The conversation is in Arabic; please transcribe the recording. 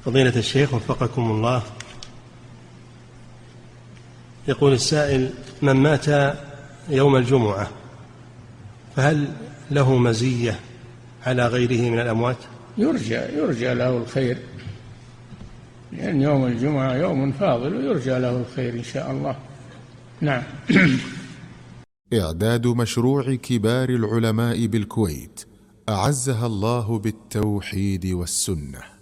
فضيلة الشيخ وفقكم الله، يقول السائل: من مات يوم الجمعة فهل له مزية على غيره من الأموات؟ يرجى له الخير، لأن يوم الجمعة يوم فاضل ويرجى له الخير إن شاء الله. نعم. إعداد مشروع كبار العلماء بالكويت أعزها الله بالتوحيد والسنة.